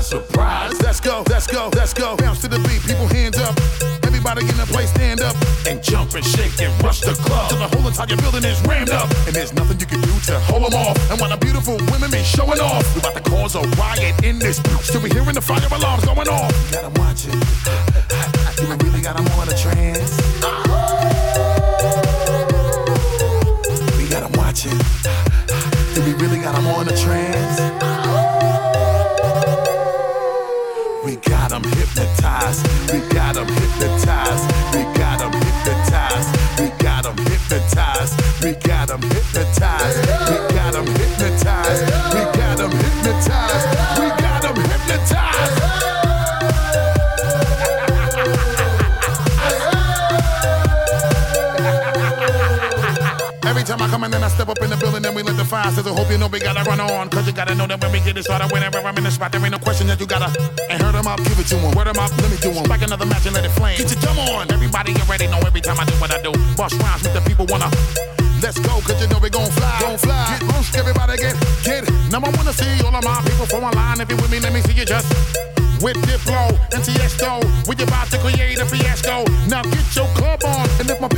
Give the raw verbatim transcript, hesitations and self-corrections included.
surprise. Let's go, let's go, let's go. Bounce to the beat, people hands up. Everybody in the place stand up and jump and shake and rush the club till the whole entire building is rammed up. And there's nothing you can do to hold them off. And while the beautiful women be showing off, we about to cause a riot in this bitch. Till we hearing the fire alarms going off. Got them watching. Do we really got them on a trance? We got them watching. Do we really got them on a trance? We got them hypnotized. We got them hypnotized. We got them hypnotized. We got them hypnotized. We got them hypnotized. We got them hypnotized. We got them hypnotized. We got them hypnotized. Every time I come in and I step up in the building, then we let the fire sizzle. Hope you know we gotta run on, cause you gotta know that when we get it started, whenever I'm in the spot, there ain't no question that you gotta. And hurt 'em up, give it to 'em. Word 'em up, let me do 'em. Strike another match and let it flame. Get your drum on. Everybody already know every time I do what I do. Bust rhymes, make the people wanna. Let's go, cause you know we gon' fly. Gon' fly. Get loose, everybody get, get it. Now I wanna see all of my people from a line. If you with me, let me see you just. With Diplo and Tiesto, we about to create a fiasco. Now get your club on, and if my